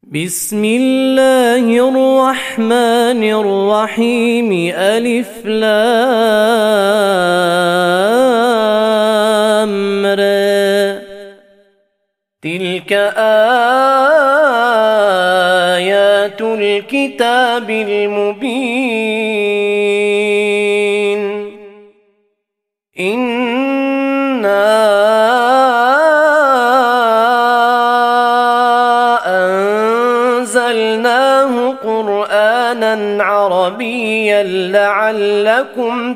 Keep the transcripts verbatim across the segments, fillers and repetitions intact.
بسم الله الرحمن الرحيم ألف لام را تلك آيات الكتاب المبين إنا أنزلناه قرآنا عربيا لعلكم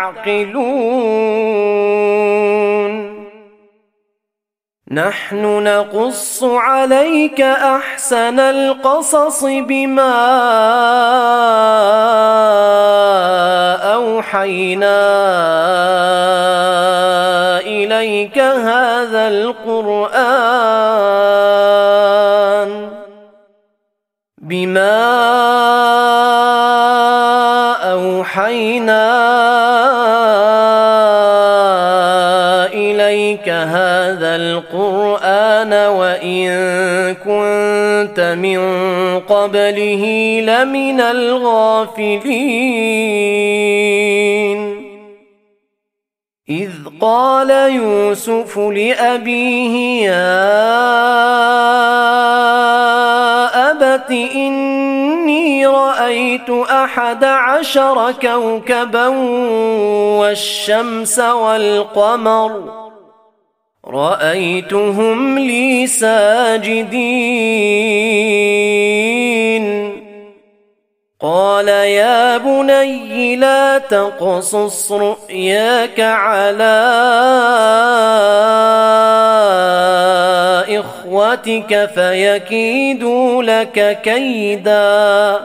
تعقلون نحن نقص عليك أحسن القصص بما أوحينا إليك هذا القرآن بما أوحينا إليك هذا القرآن وإن كنت من قبله لمن الغافلين إذ قال يوسف لأبيه يا أبت إني رأيت أحد عشر كوكبا والشمس والقمر رأيتهم لي ساجدين قال يا بني لا تقصص رؤياك على إخوتك فيكيدوا لك كيدا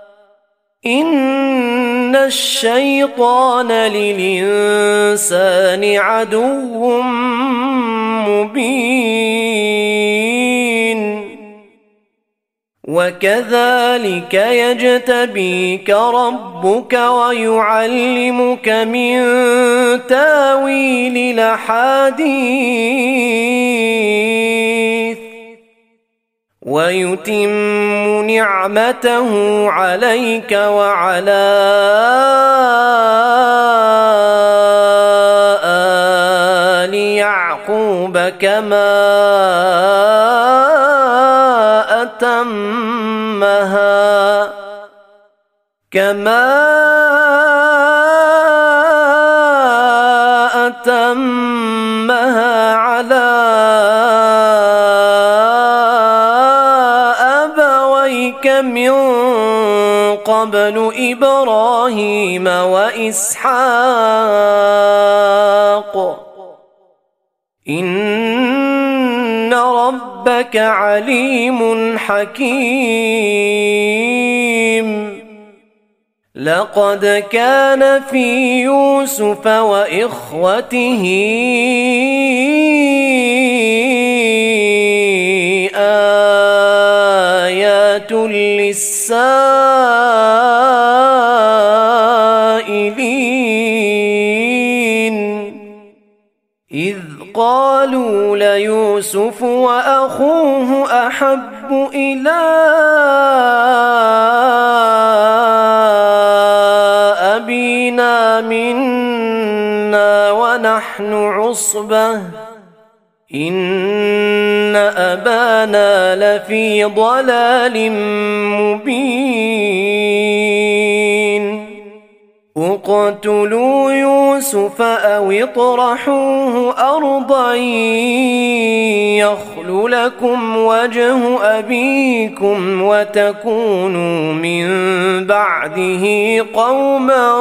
إن الشيطان للإنسان عدو مبين وكذلك يجتبيك ربك ويعلمك من تاويل الأحاديث ويتم نعمته عليك وعلى آل يعقوب كما أتمها كما أتمها على أبويك من قبل إبراهيم وإسحاق إن ربك عليم حكيم لقد كان في يوسف وإخوته آيات للسائلين إذ قالوا ليوسف وأخوه أحب إلى أبينا منا ونحن عصبة إن أبانا لفي ضلال مبين اقتلوا يوسف أو اطرحوه أرضا يخل لكم وجه أبيكم وتكونوا من بعده قوما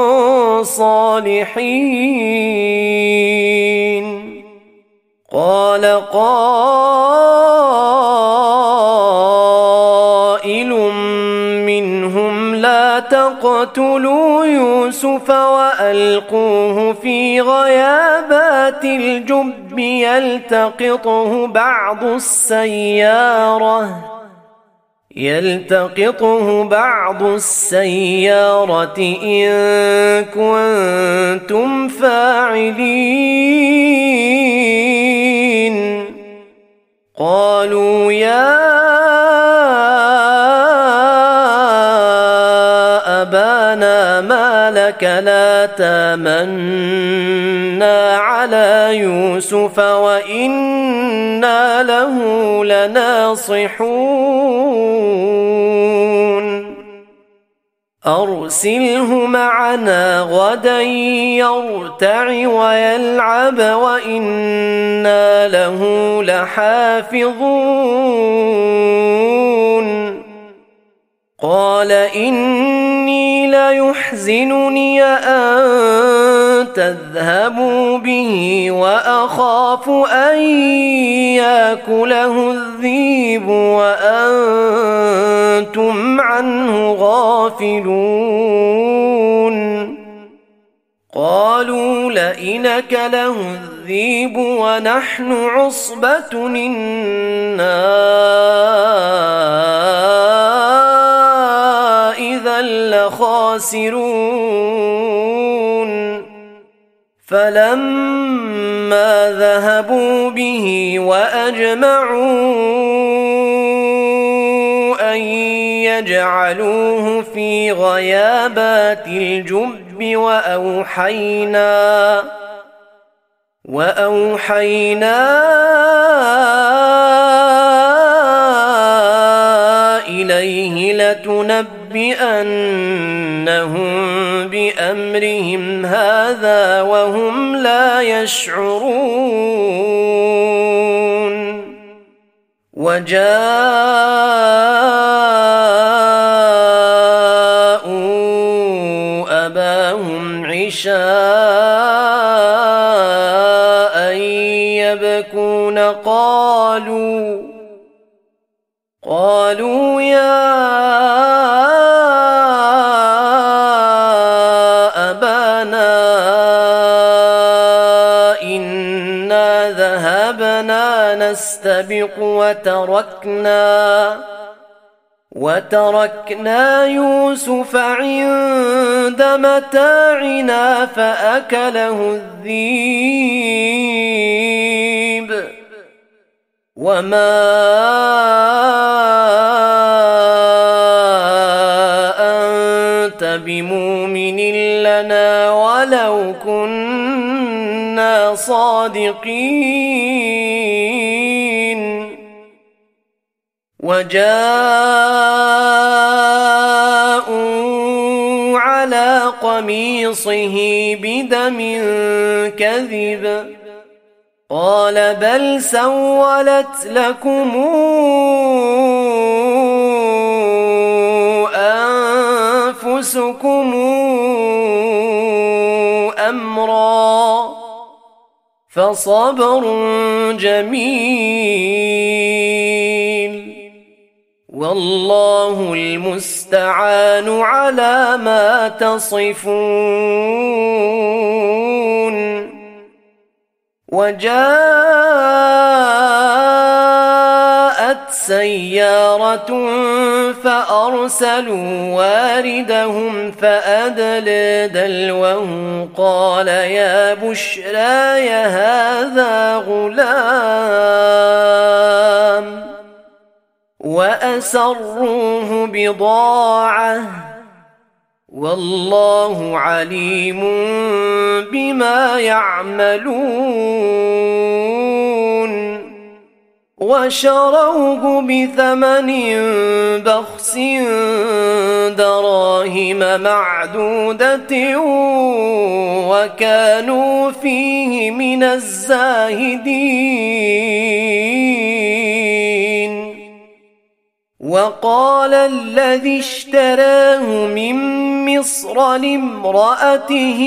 صالحين قال قائل منهم لا تقتلوا يوسف وألقوه في غيابات الجب يلتقطه بعض السيارة يلتقطه بعض السيارة إن كنتم فاعلين قالوا يا أبانا ما لك لا تامنا على يوسف وإنا له لناصحون أرسله معنا غدا يرتع ويلعب وإنا له لحافظون قال إني ليحزنني أن تذهبوا به وأخاف أن يأكله الذئب وأنتم عنه غافلون قالوا لئن أكله الذئب ونحن عصبة إنا إذا لخاسرون فلما ذهبوا به وأجمعوا أن يجعلوه في غيابات الجب وأوحينا وأوحينا إليه لتنبئنهم بأمرهم هذا وهم لا يشعرون وجاءوا أباهم عشاء يبكون قالوا قالوا يا أبانا إنا ذهبنا نستبق وتركنا وتركنا يوسف عند متاعنا فأكله الذئب وما أنت بمؤمن لنا ولو كنا صادقين وجاءوا على قميصه بدم كذب قال بل سولت لكم أنفسكم أمرا فصبر جميل والله المستعان على ما تصفون وجاءت سيارة فأرسلوا واردهم فأدلى دلوه قال يا بشراي هذا غلام وأسروه بضاعة والله عليم بما يعملون وشروه بثمن بخس دراهم معدودة وكانوا فيه من الزاهدين وقال الذي اشتراه من مصر لامرأته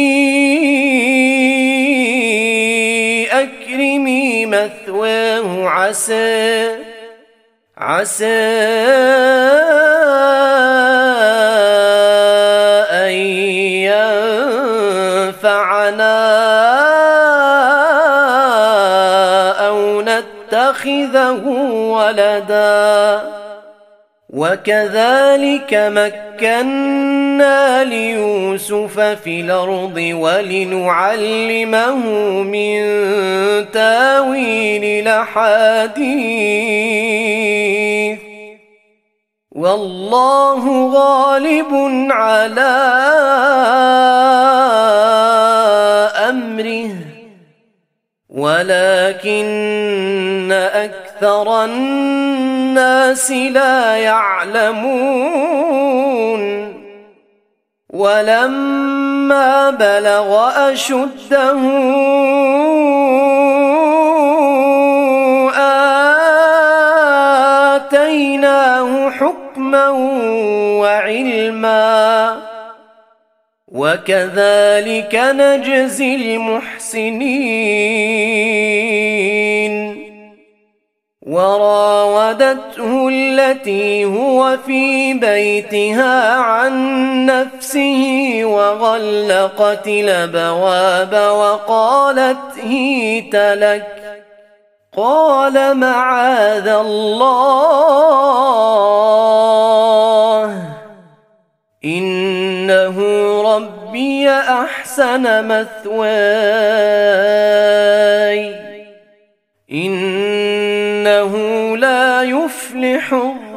أكرمي مثواه عسى عسى أن ينفعنا أو نتخذه ولدا وكذلك مكنا ليوسف في الأرض ولنعلمه من تاويل الأحاديث والله غالب على أمره ولكن أكثر الناس لا يعلمون ولما بلغ أشده آتيناه حكما وعلما وكذلك نجزي المحسنين وراودته التي هو في بيتها عن نفسه وغلقت الأبواب وقالت هيت لك قال معاذ الله إنه ربي أحسن مثواي إنه لا يفلح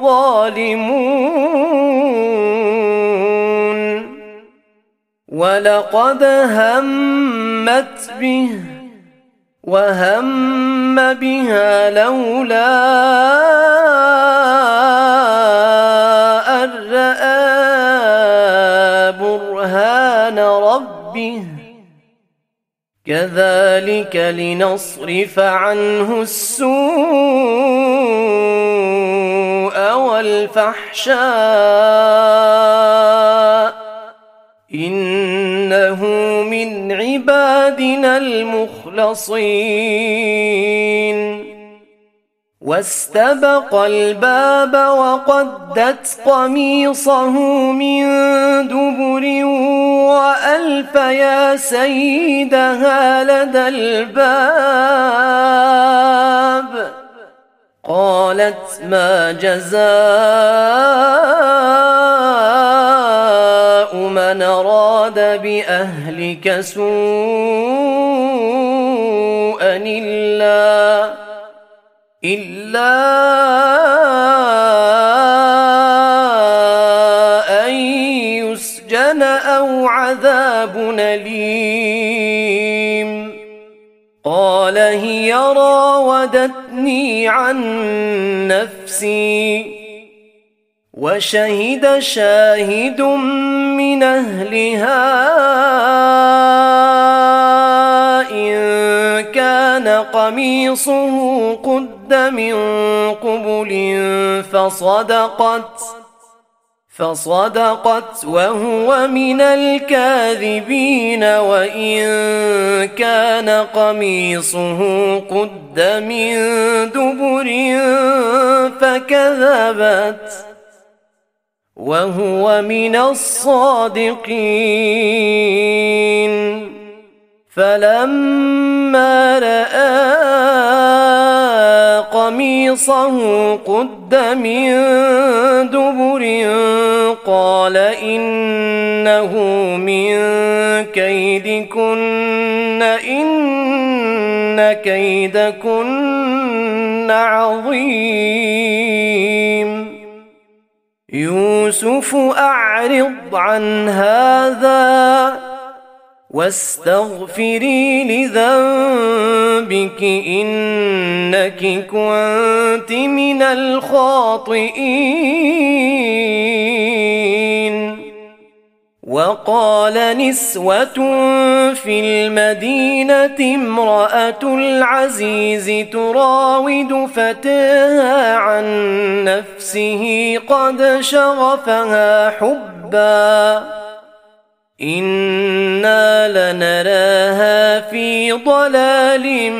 الظالمون ولقد همت به وهم بها لولا أن رأى برهان ربه كذلك لنصرف عنه السوء والفحشاء إنه من عبادنا المخلصين واستبق الباب وقدت قميصه من دبر وألف يا سيدها لدى الباب قالت ما جزاء من أراد بأهلك سوءا إلا إلا أن يسجن أو عذاب أليم قال هي راودتني عن نفسي وشهد شاهد من أهلها إن كان قميصه قد من قبل فصدقت فصدقت وهو من الكاذبين وإن كان قميصه قد من دبر فكذبت وهو من الصادقين فلما رأى قميصه قد من دبر قال إنه من كيدكن إن كيدكن عظيم يوسف أعرض عن هذا واستغفري لذنبك إنك كنت من الخاطئين وقال نسوة في المدينة امرأة العزيز تراود فتاها عن نفسه قد شغفها حبا إنا لنراها في ضلال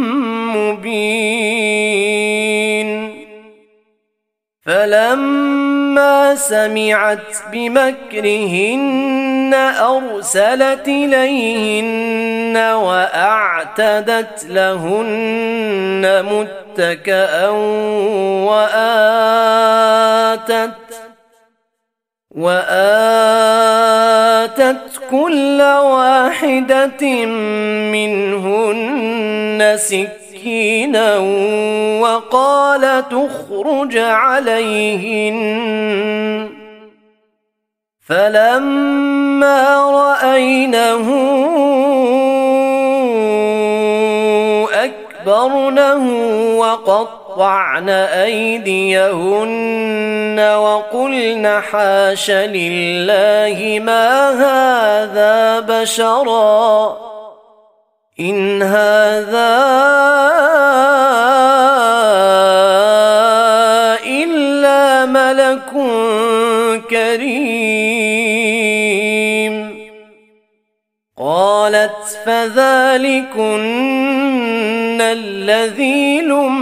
مبين فلما سمعت بمكرهن أرسلت إليهن وأعتدت لهن متكأ وآتت وآتت كل واحدة منهن سكينا مسكينا وقال تخرج عليهن فلما رأينه أكبرنه وقطعن أيديهن وقلن حاش لله ما هذا بشرا إن هذا إلا ملك كريم. قالت فذلكن الذي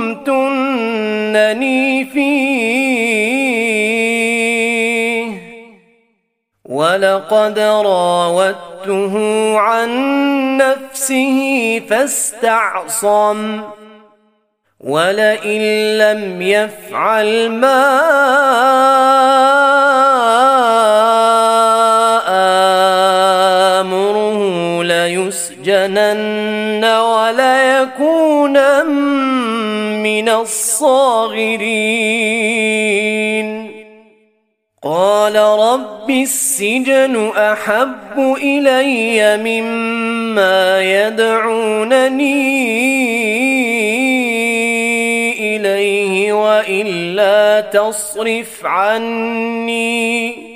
لمتنني فيه ولقد راودته عن نفسه فاستعصم ولئن لم يفعل ما آمره ليسجنن وليكونا من الصاغرين. قال رب السجن أحب إلي مما يدعونني إليه وإلا تصرف عني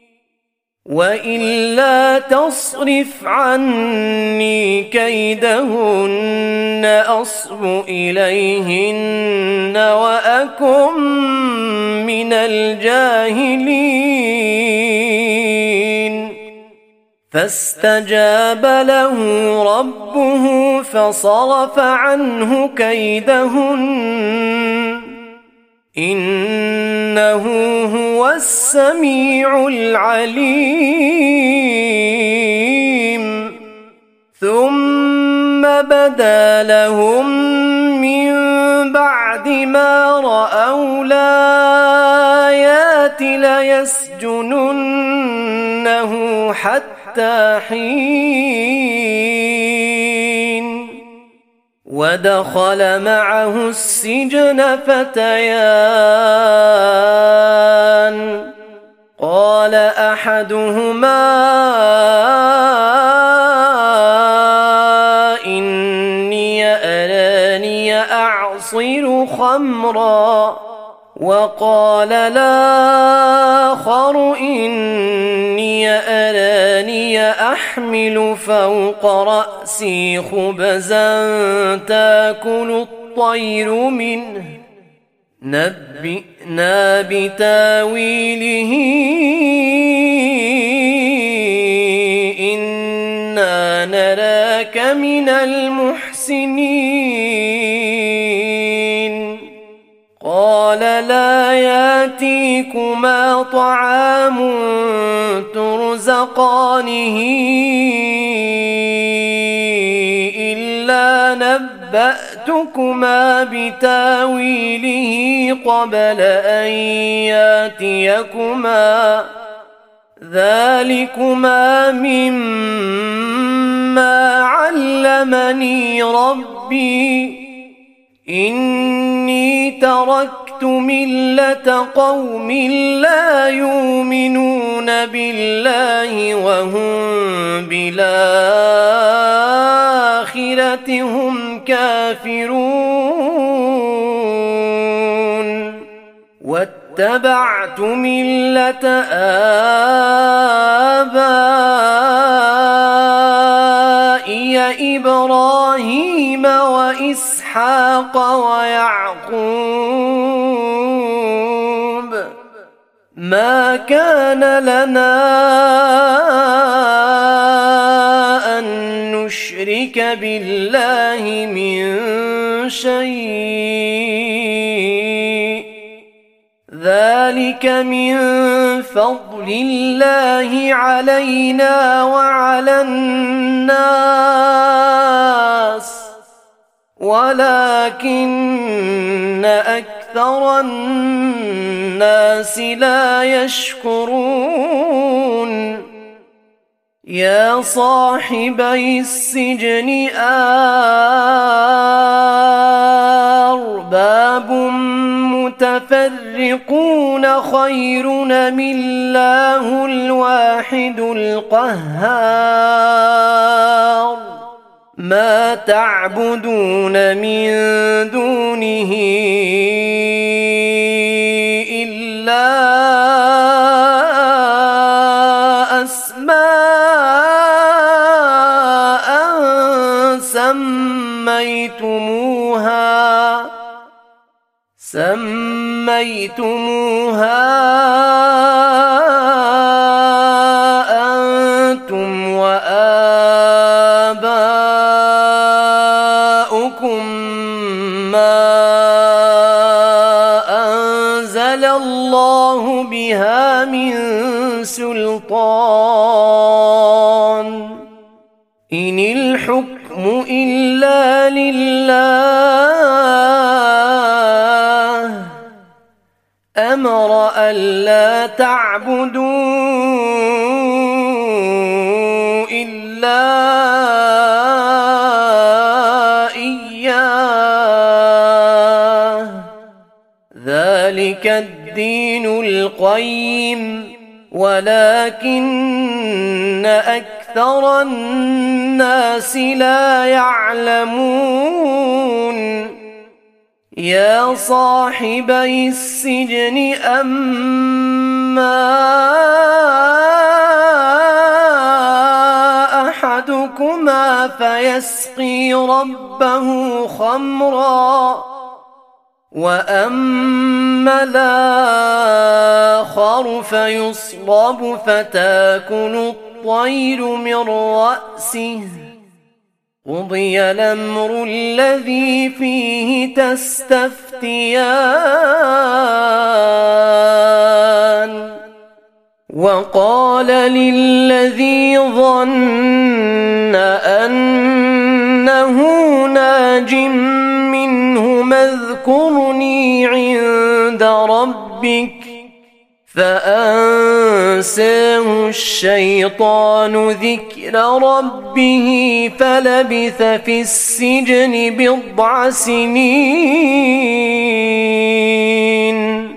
وإلا تصرف عني كيدهن أصب إليهن وأكن من الجاهلين. فاستجاب له ربه فصرف عنه كيدهن إنه هو السميع العليم. ثم بدا لهم من بعد ما رأوا الآيات ليسجننه حتى حين. ودخل معه السجن فتيان قال أحدهما إني أراني أعصر خمرا وقال الآخر إني أراني أحمل فوق رأسي خبزا تأكل الطير منه نبئنا بتاويله إنا نراك من المحسنين. قال لا ياتيكما طعام ترزقانه إلا نبأتكما بتاويله قبل أن ياتيكما ذلكما مما علمني ربي إني تركت ملة قوم لا يؤمنون بالله وهم بالآخرة هم كافرون واتبعت ملة آبائي إبراهيم وإسحاق ويعقوب ما كان لنا أن نشرك بالله من شيء ذلك من فضل الله علينا وعلى الناس ولكن أكثر الناس لا يشكرون. يا صاحبي السجن أأرباب متفرقون خير أم الله الواحد القهار ما تعبدون من دونه إلا أسماء سميتموها سميتموها أنتم وآباؤكم ما أنزل الله بها من سلطان إن الحكم إلا لله أمر ألا تعبدوا إلا إياه ذلك الدين القيم ولكن أكثر الناس لا يعلمون يا صاحبي السجن أما أحدكما فيسقي ربه خمرا وأما الآخر فيصلب فتاكل الطير من رأسه قضي الأمر الذي فيه تستفتيان وقال للذي ظن أنه ناج منهما اذكرني عند ربك فأنساه الشيطان ذكر ربه فلبث في السجن بضع سنين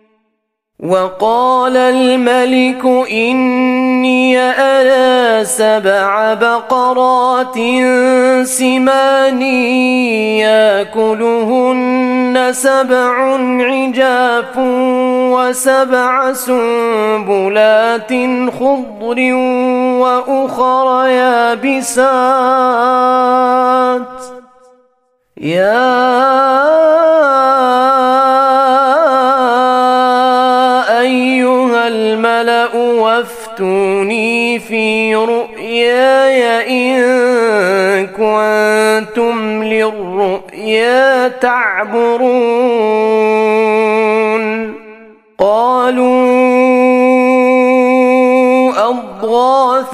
وقال الملك إني أرى سبع بقرات سمان يأكلهن سبع عجاف وسبع سنبلات خضر وأخر يابسات يا أيها الملأ وافتوني في رؤياي إن كنتم للرؤيا تعبرون قالوا أضغاث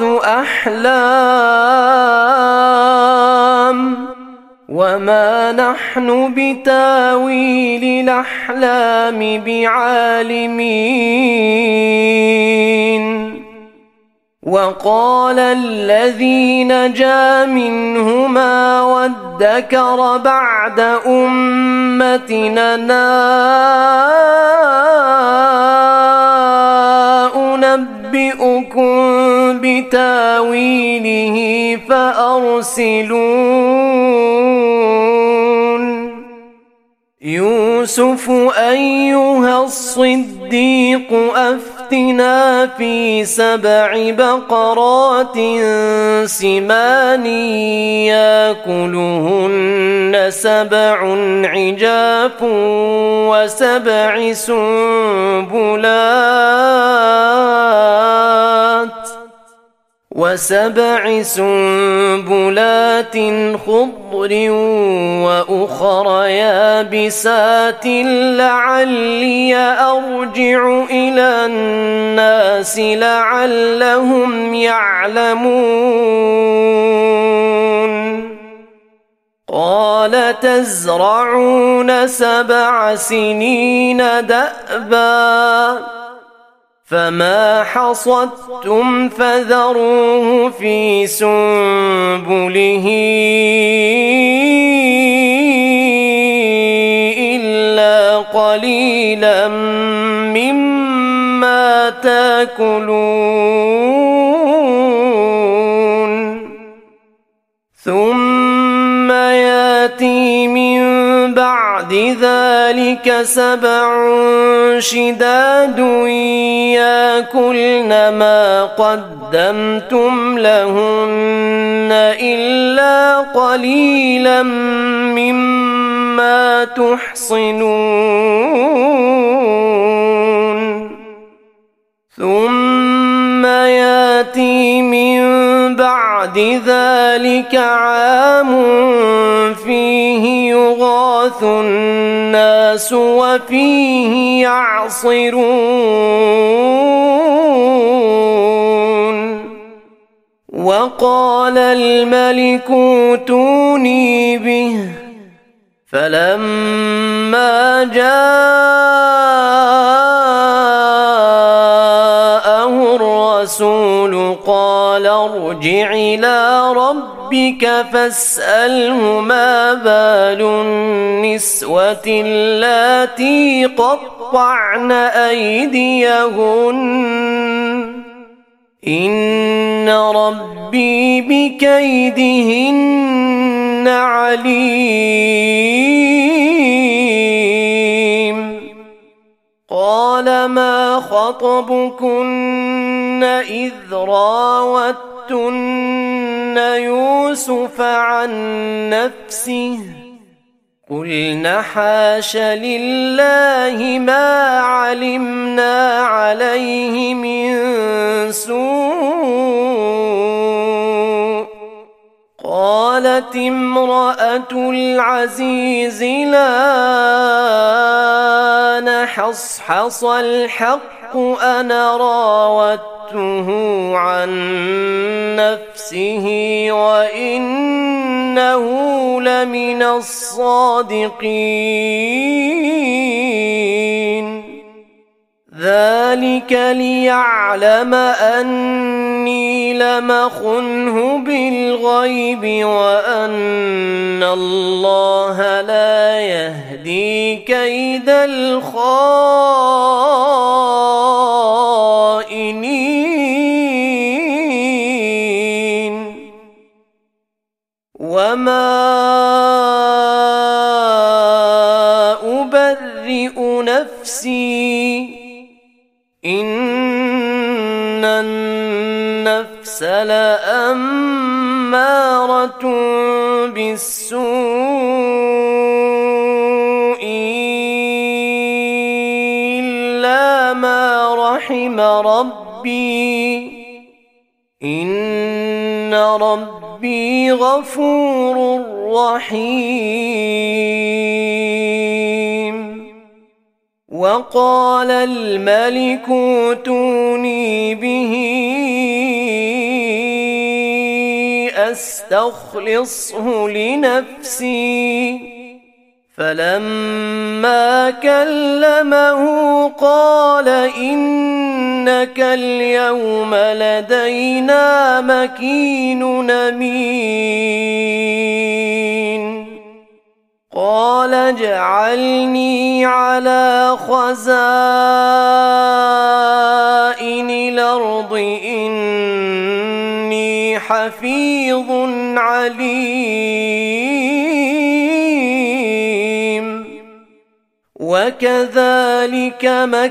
أحلام وما نحن بتاويل الأحلام بعالمين وقال الذي نجا منهما وادكر بعد أمتنا أنبئكم بتاويله فأرسلون يوسف أيها الصديق أفتنا في سبع بقرات سمان يأكلهن سبع عجاف وسبع سنبلات وسبع سنبلات خضر وأخر يابسات لعلي أرجع إلى الناس لعلهم يعلمون قال تزرعون سبع سنين دأبا فما حصدتم فذروه في سنبله قليلا مما تاكلون ثم ياتي من بعد ذلك سبع شداد ياكلن ما قدمتم لهن إلا قليلا مما تحصنون ثم ياتي من بعد ذلك عام فيه يغاث الناس وفيه يعصرون وقال الملك ائتوني به فلما جاءه الرسول قال ارجع إلى ربك فاسأله ما بال النسوة اللاتي قطعن أيديهن إن ربي بكيدهن عليم قال ما خطبكن إذ راوتن يوسف عن نفسه قلن حاش لله ما علمنا عليه من سوء قالت امرأة العزيز الآن حصحص الحق أنا راودته عن نفسه وإنه لمن الصادقين ذلك ليعلم أني لم أخنه بالغيب وأن الله لا يهدي كيد الخائنين وما أبرئ نفسي إن النفس لأمارة بالسوء إلا ما رحم ربي إن ربي غفور رحيم وقال الملك ائتوني به أستخلصه لنفسي فلما كلمه قال إنك اليوم لدينا مكين أمين قال اجعلني على خزائن الأرض إني حفيظ عليم وكذلك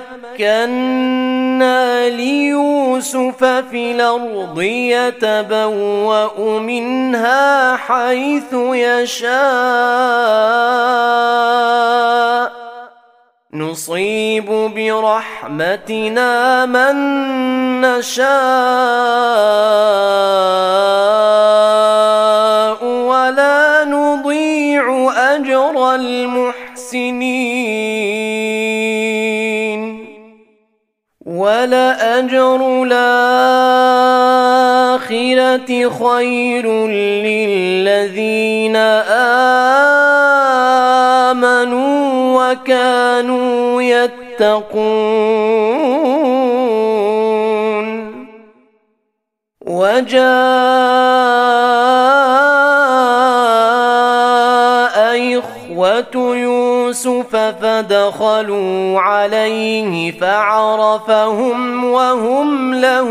مكنا ليوسف في الأرض يتبوأ منها حيث يشاء نصيب برحمتنا من نشاء ولا نضيع أجر المحسنين ولأجر الآخرة خير للذين آمنوا وكانوا يتقون وجاء إخوة يوسف فدخلوا دخلوا عليه فعرفهم وهم له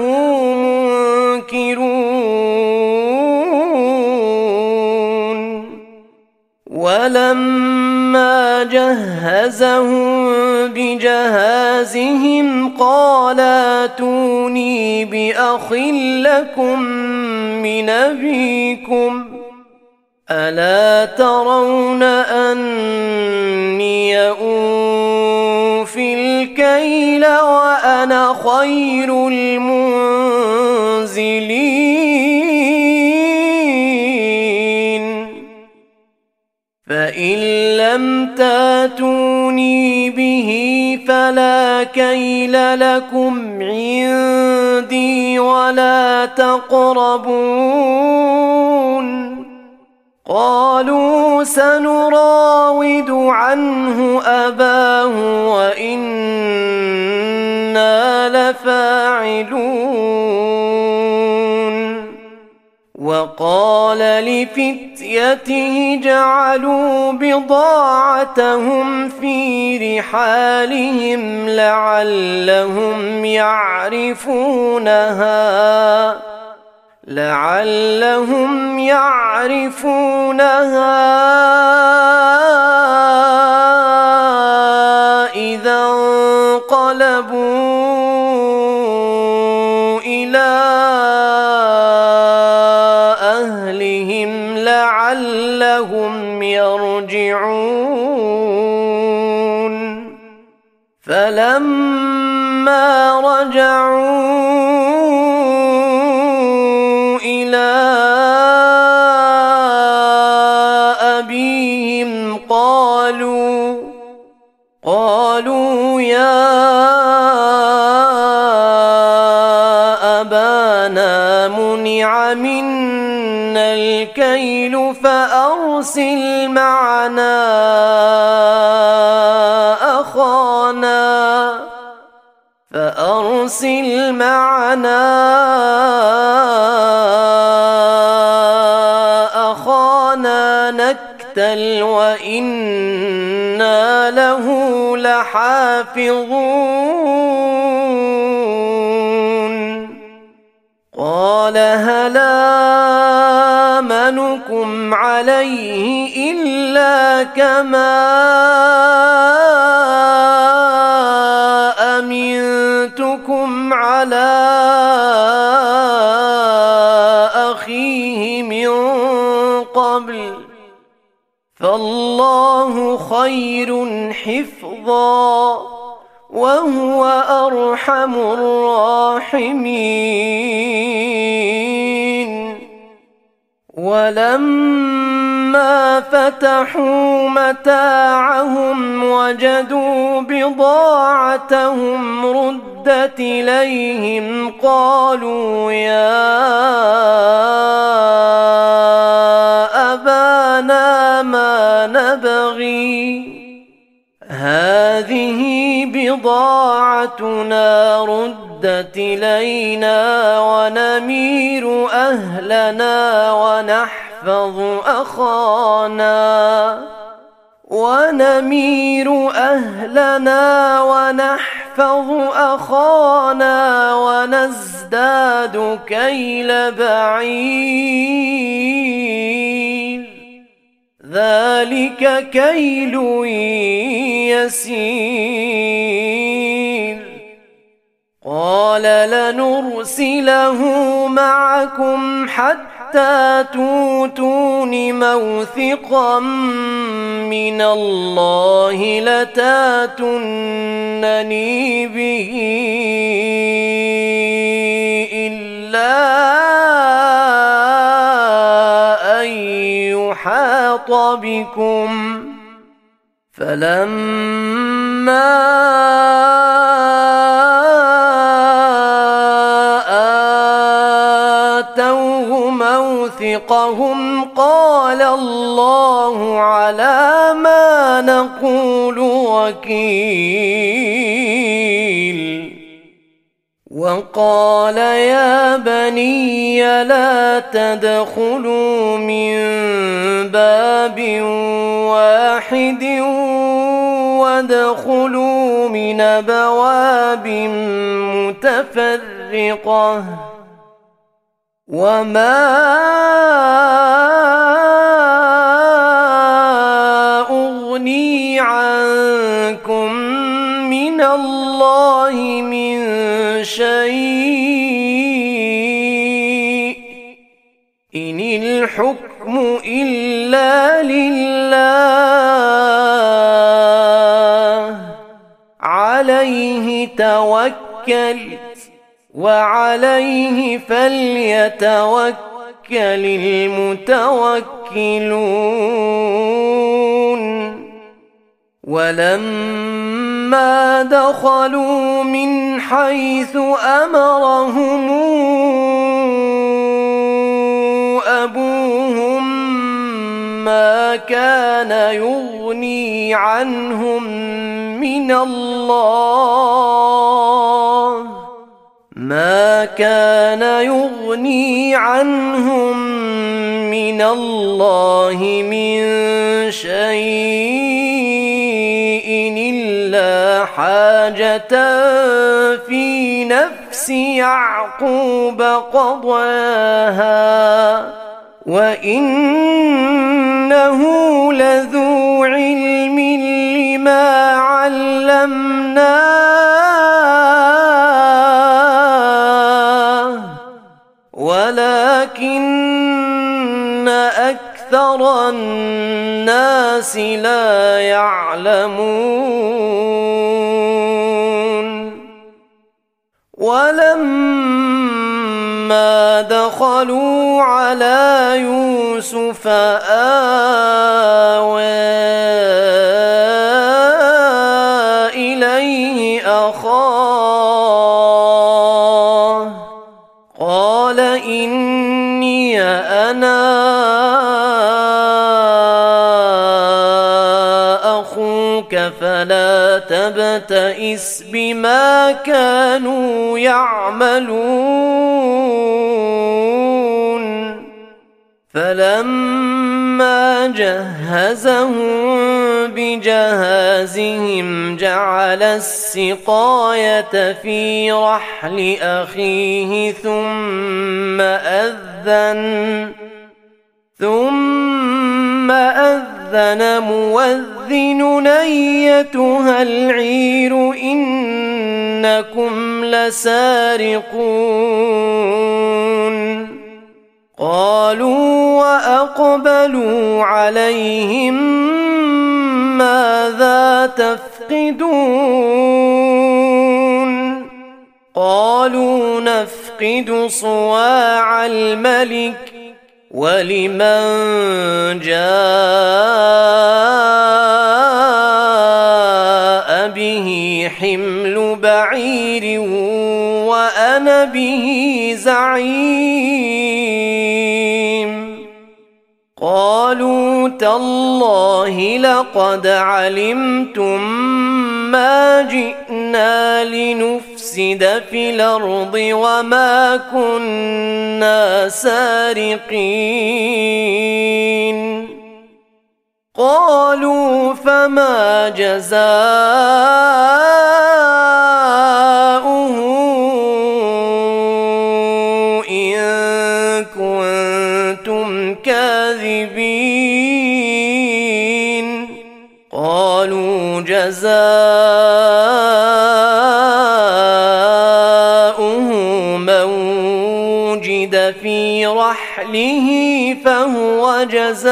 منكرون ولما جهزهم بجهازهم قال ائتوني بأخ لكم من أبيكم ألا ترون أني أوفي الكيل وأنا خير المنزلين فإن لم تاتوني به فلا كيل لكم عندي ولا تقربون قالوا سنراود عنه أباه وإنا لفاعلون وقال لفتيته جعلوا بضاعتهم في رحالهم لعلهم يعرفونها لعلهم يعرفونها إذا انقلبوا إلى أهلهم لعلهم يرجعون فلما رجعوا إلى أبيهم قالوا قالوا يا أبانا منع منا الكيل فأرسل معنا أخانا فأرسل معنا أخانا نكتل وإنا له لحافظون قال هل آمنكم عليه إلا كما أمنتكم على أخيه من قبل فالله خير حفظا وهو أرحم الراحمين ولما فتحوا متاعهم وجدوا بضاعتهم ردت إليهم قالوا يا أبانا ما نبغي هذه بضاعتنا ردت إلينا ونمير أهلنا ونحفظ أخانا ونمير أهلنا ونحفظ أخانا ونزداد كيل بعير ذلك كيل يسير قال لنرسله معكم حتى توتون موثقا من الله لتاتونني به إلا أن يحاط بكم فلما آتوه موثقهم قال الله على ما نقول وكيل وقال يا بني لا تدخلوا من باب واحد وادخلوا من أبواب متفرقة وما أغني عنكم من الله من شيء إن الحكم إلا لله عليه توكلت وعليه فليتوكل المتوكلون ولما دخلوا من حيث أمرهم أبوهم ما كان يغني عنهم من الله ما كان يغني عنهم من الله من شيء إلا حاجة في نفس يعقوب قضاها وإنه لذو علم لما علمناه ولكن أكثر الناس لا يعلمون ولما دخلوا على يوسف آوى إليه أخاه قال إني أنا أخوك فلا تبتئس بما كانوا يعملون فلما جهزهم بجهازهم جعل السقاية في رحل أخيه ثم أذن ثم أذن مؤذن أيتها العير إنكم لسارقون قالوا وأقبلوا عليهم ماذا تفقدون قالوا نفقد صواع الملك ولمن جاء به حمل بعير وأنا به زعيم قالوا تالله لقد علمتم ما جئنا لنفسد في الأرض وما كنا سارقين قالوا فما جزاؤه إن كنتم كاذبين قالوا جزاؤه من وجد في رحله فهو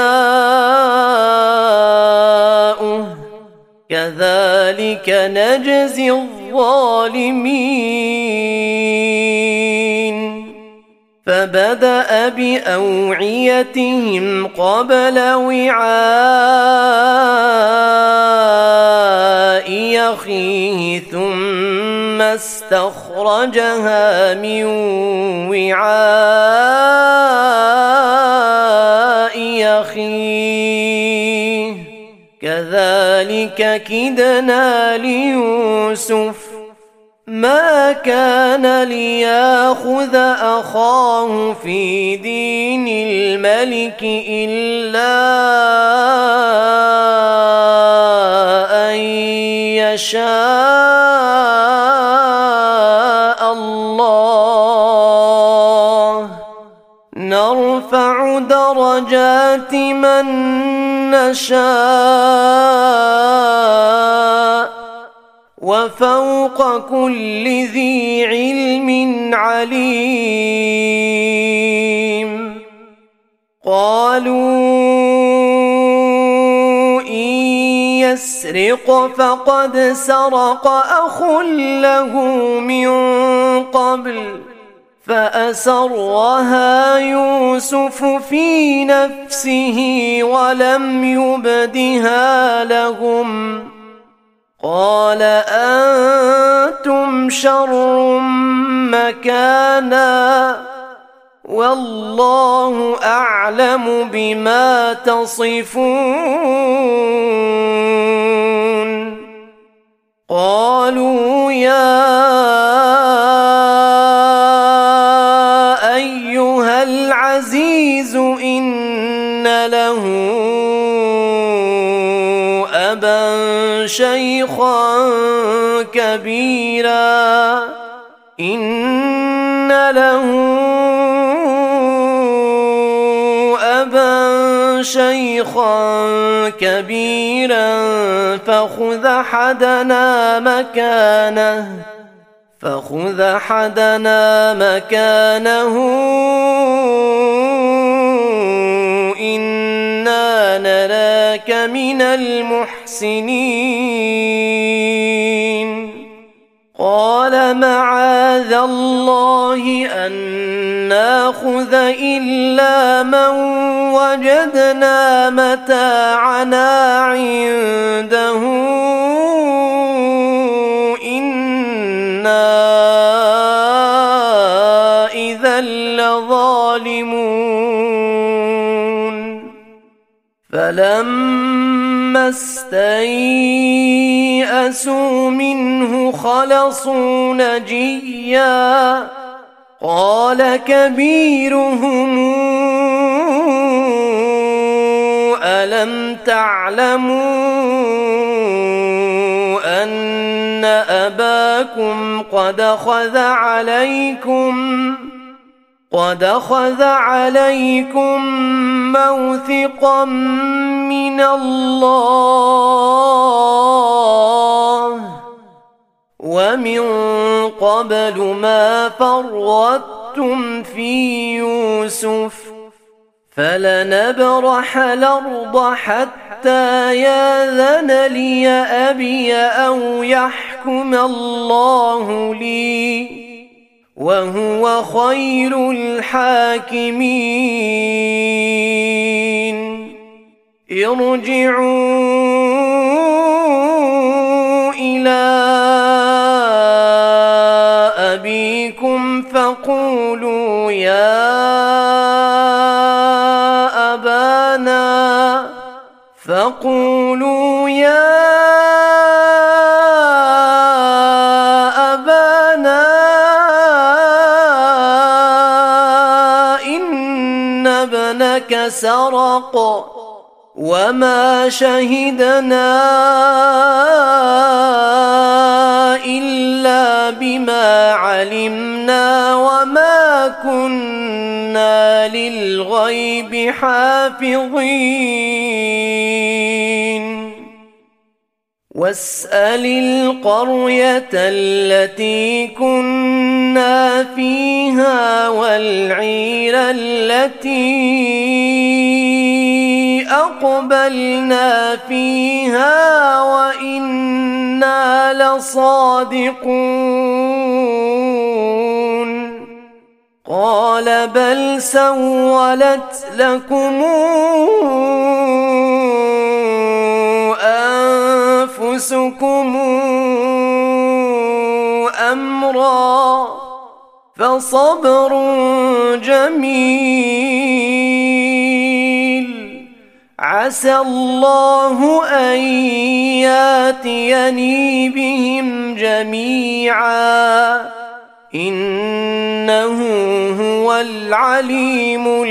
جزاؤه كذلك نجزي الظالمين فبدأ بأوعيتهم قبل وعاء أخيه ثم استخرجها من وعاء أخيه كذلك كدنا ليوسف ما كان ليأخذ أخاه في دين الملك إلا أن درجات من نشاء وفوق كل ذي علم عليم. قالوا إن يسرق فقد سرق أخ له من قبل فأسرها يوسف في نفسه ولم يبدها لهم. قال أنتم شر مكانا والله أعلم بما تصفون. قالوا يا أيها العزيز إن له أبا شيخا كبيرا إن له أبا شيخا كبيرا فخذ أحدنا مكانه فخذ أحدنا مكانه إنا نراك من المحسنين. قال معاذ الله أن ناخذ إلا من وجدنا متاعنا عنده إنا إذا لظالمون. فلما استيئسوا منه خلصوا نجيا قال كبيرهم ألم تعلموا أن أباكم قد أخذ عليكم قد أخذ عليكم موثقا من الله ومن قبل ما فرطتم في يوسف فلنبرح الأرض حتى يأذن لي أبي أو يحكم الله لي وهو خير الحاكمين. ارجعوا إلى أبيكم فقولوا يا أبانا فقولوا يا أبانا إن ابنك سرق وما شهدنا إلا بما علمنا وما كنا للغيب حافظين. واسأل القرية التي كنا فيها والعير التي أقبلنا فيها وإنا لصادقون. قال بل سولت لكم أنفسكم أمرا فصبر جميل عسى الله أن ياتيني بهم جميعا إنه هو العليم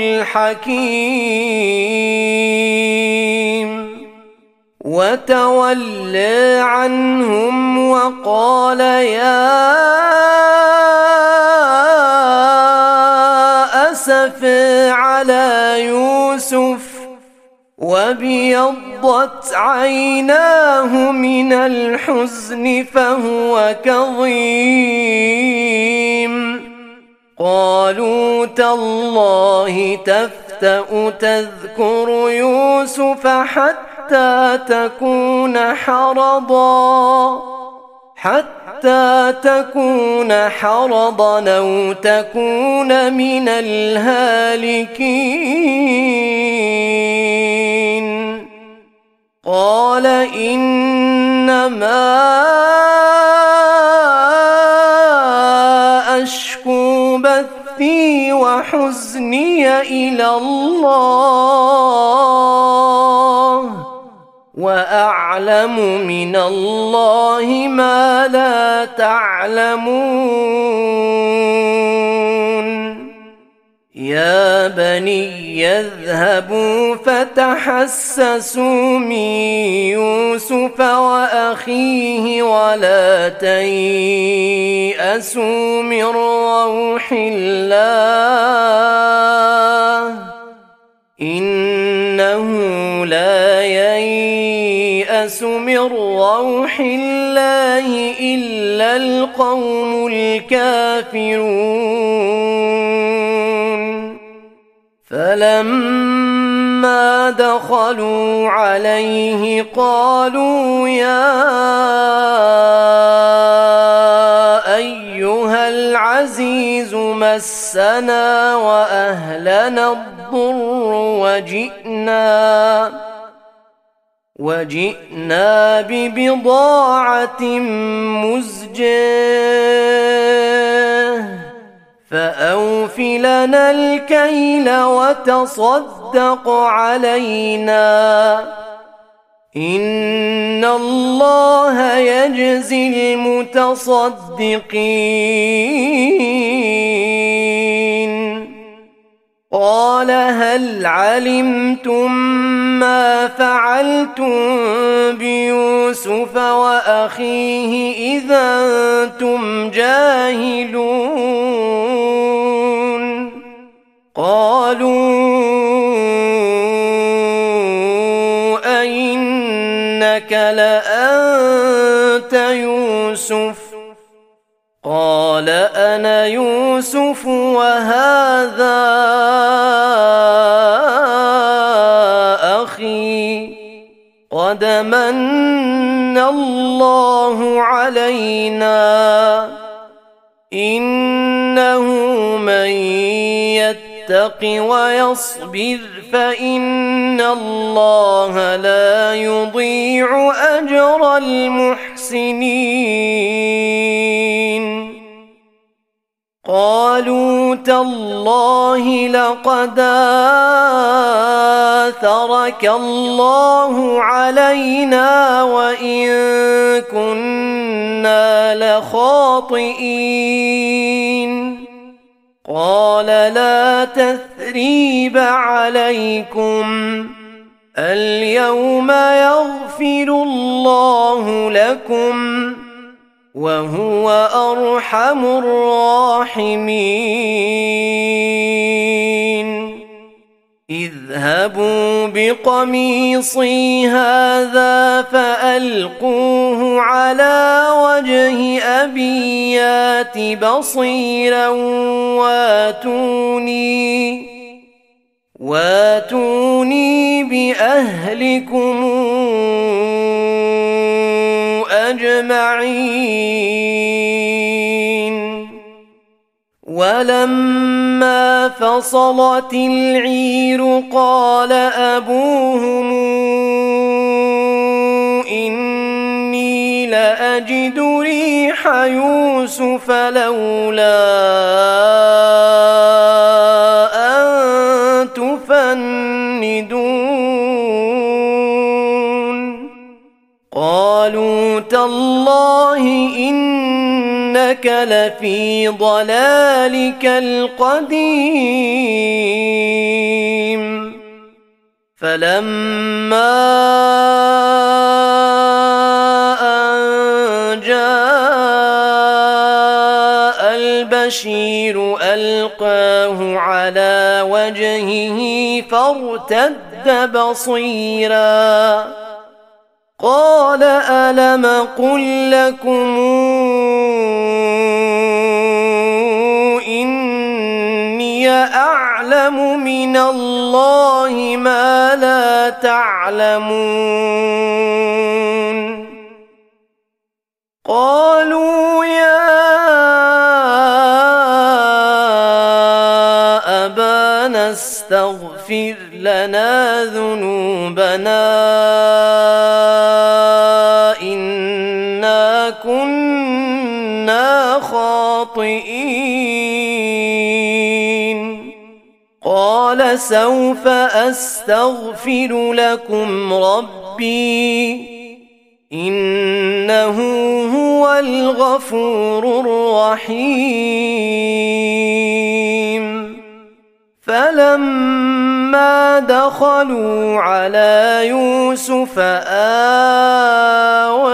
الحكيم. وتولى عنهم وقال يا أسفا على يوسف وابيضت عيناه من الحزن فهو كظيم قالوا تالله تفتأ تذكر يوسف حتى تكون حرضا حتى تكون حرضا أو تكون من الهالكين قال إنما أشكو بثي وحزني إلى الله وأعلم من الله ما لا تعلمون يا بني اذهبوا فتحسسوا من يوسف وأخيه ولا تيأسوا من روح الله إنه لا ييأس من روح الله إلا القوم الكافرون فلما دخلوا عليه قالوا يا أيها العزيز مسنا وأهلنا الضر وجئنا وجئنا ببضاعة مزجاة فأوف لنا الكيل وتصدق علينا إن الله يجزي المتصدقين قال هل علمتم ما فعلتم بيوسف وأخيه إذا أنتم جاهلون قالوا أئنك لأنت يوسف قال أنا يوسف وهذا أخي قد من الله علينا إنه من يتق ويصبر فإن الله لا يضيع أجر المحسنين قالوا تالله لقد آثرك الله علينا وإن كنا لخاطئين قال لا تثريب عليكم اليوم يغفر الله لكم وهو أرحم الراحمين اذهبوا بقميصي هذا فألقوه على وجه أبي يات بصيرا واتوني واتوني بأهلكم أجمعين ولما فصلت العير قال أبوهم إني لأجد ريح يوسف لولا أن تفندون قالوا تالله إنك لفي ضلالك القديم فلما أن جاء البشير ألقاه على وجهه فارتد بصيرا قال ألم قل لكم إني أعلم من الله ما لا تعلمون قالوا يا أبانا استغفر لنا ذنوبنا إنا كنا خاطئين قال سوف أستغفر لكم ربي إنه هو الغفور الرحيم فلما دخلوا على يوسف آوى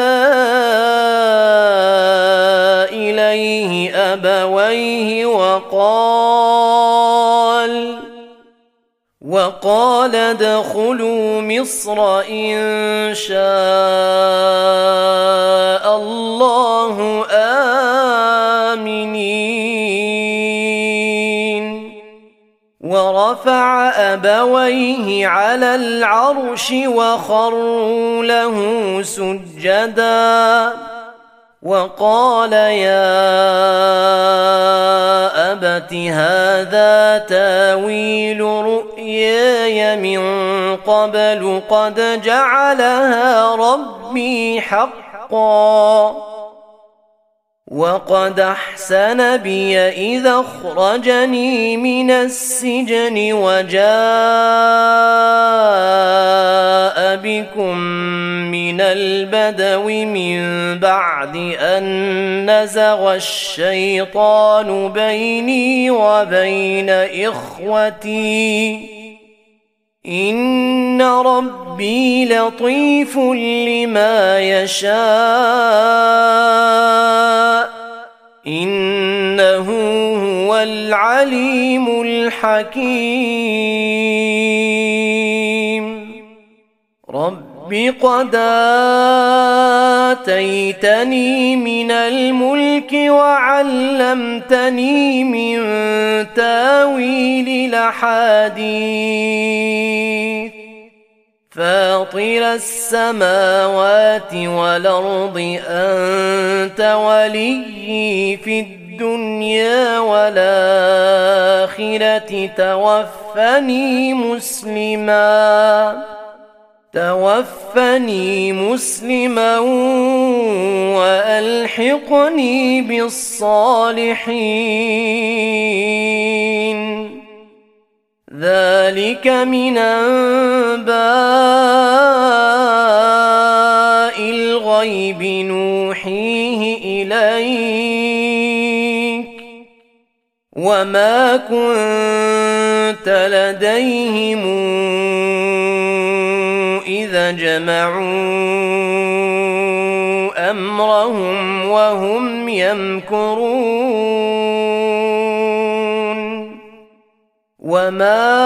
إليه أبويه وقال وقال ادخلوا مصر إن شاء الله آمنين ورفع أبويه على العرش وخروا له سجدا وقال يا أبت هذا تاويل رؤياي من قبل قد جعلها ربي حقا وقد أحسن بي إذا أخرجني من السجن وجاء بكم من البدو من بعد أن نزغ الشيطان بيني وبين إخوتي إن ربي لطيف لما يشاء إنه هو العليم الحكيم رب قد آتيتني من الملك وعلمتني من تاويل الأحاديث فاطر السماوات والأرض أنت وليي في الدنيا والآخرة توفني مسلما توفني مسلما وألحقني بالصالحين ذلك من أنباء الغيب نوحيه إليك وما كنت لديهم إذا جمعوا أمرهم وهم يمكرون وما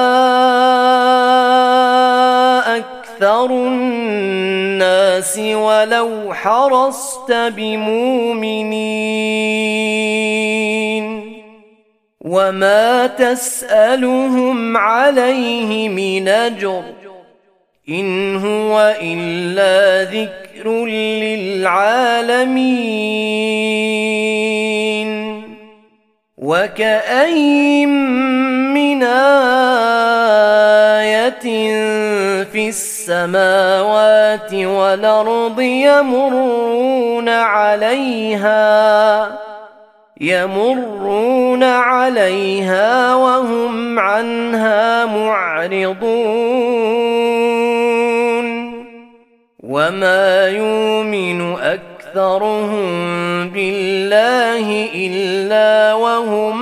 أكثر الناس ولو حرصت بمؤمنين وما تسألهم عليه من أجر إن هو إلا ذكر للعالمين وكأين من آية في السماوات والأرض يمرون عليها يمرون عليها وهم عنها معرضون وما يؤمن أكثرهم بالله إلا وهم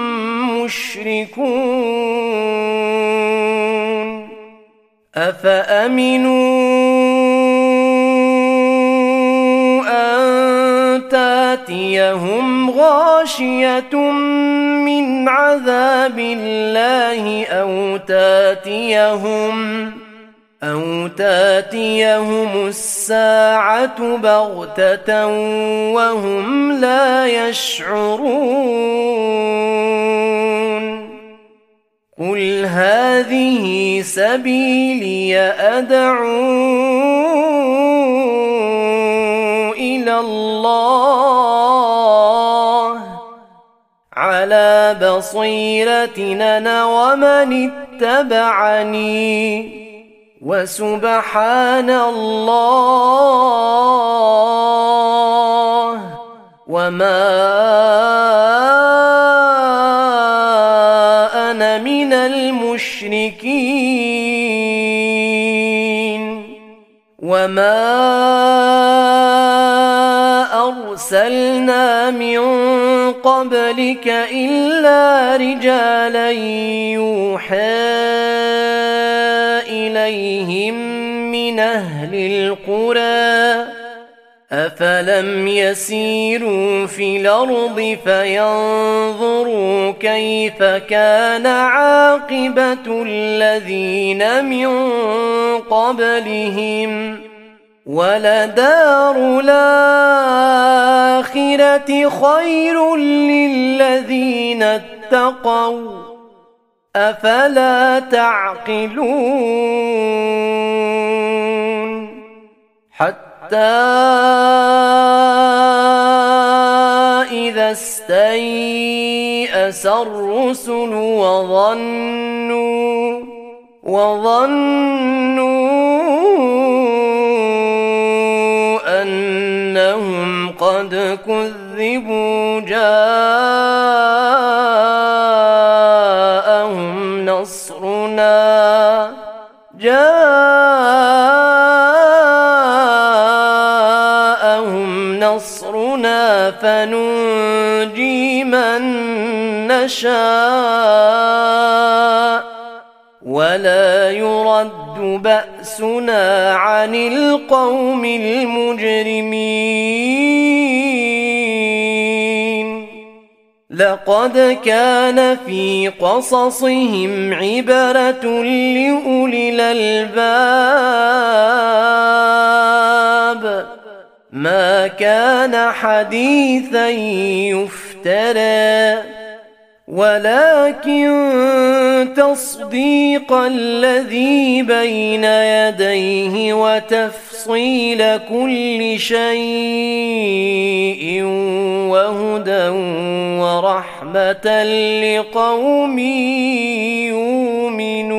مشركون أفأمنوا أن تأتيهم تأتيهم غاشية من عذاب الله أو تأتيهم أو تأتيهم الساعة بغتة وهم لا يشعرون قل هذه سبيلي أدعو إلى الله على بصيرة أنا ومن اتبعني وسبحان الله وما أنا من المشركين وما أرسلنا من قبلك إلا رجالا يوحى إليهم من أهل القرى أفلم يسيروا في الأرض فينظروا كيف كان عاقبة الذين من قبلهم ولدار الآخرة خير للذين اتقوا أفلا تعقلون حتى إذا استيأس الرسل وظنوا وظنوا أنهم قد كذبوا جاءهم نصرنا جاءهم نصرنا فننجي من نشاء ولا يرد بأسنا عن القوم المجرمين لقد كان في قصصهم عبرة لأولي الألباب ما كان حديثا يفترى ولكن تصديق الذي بين يديه وتفصيل كل شيء وهدى ورحمة لقوم يؤمنون.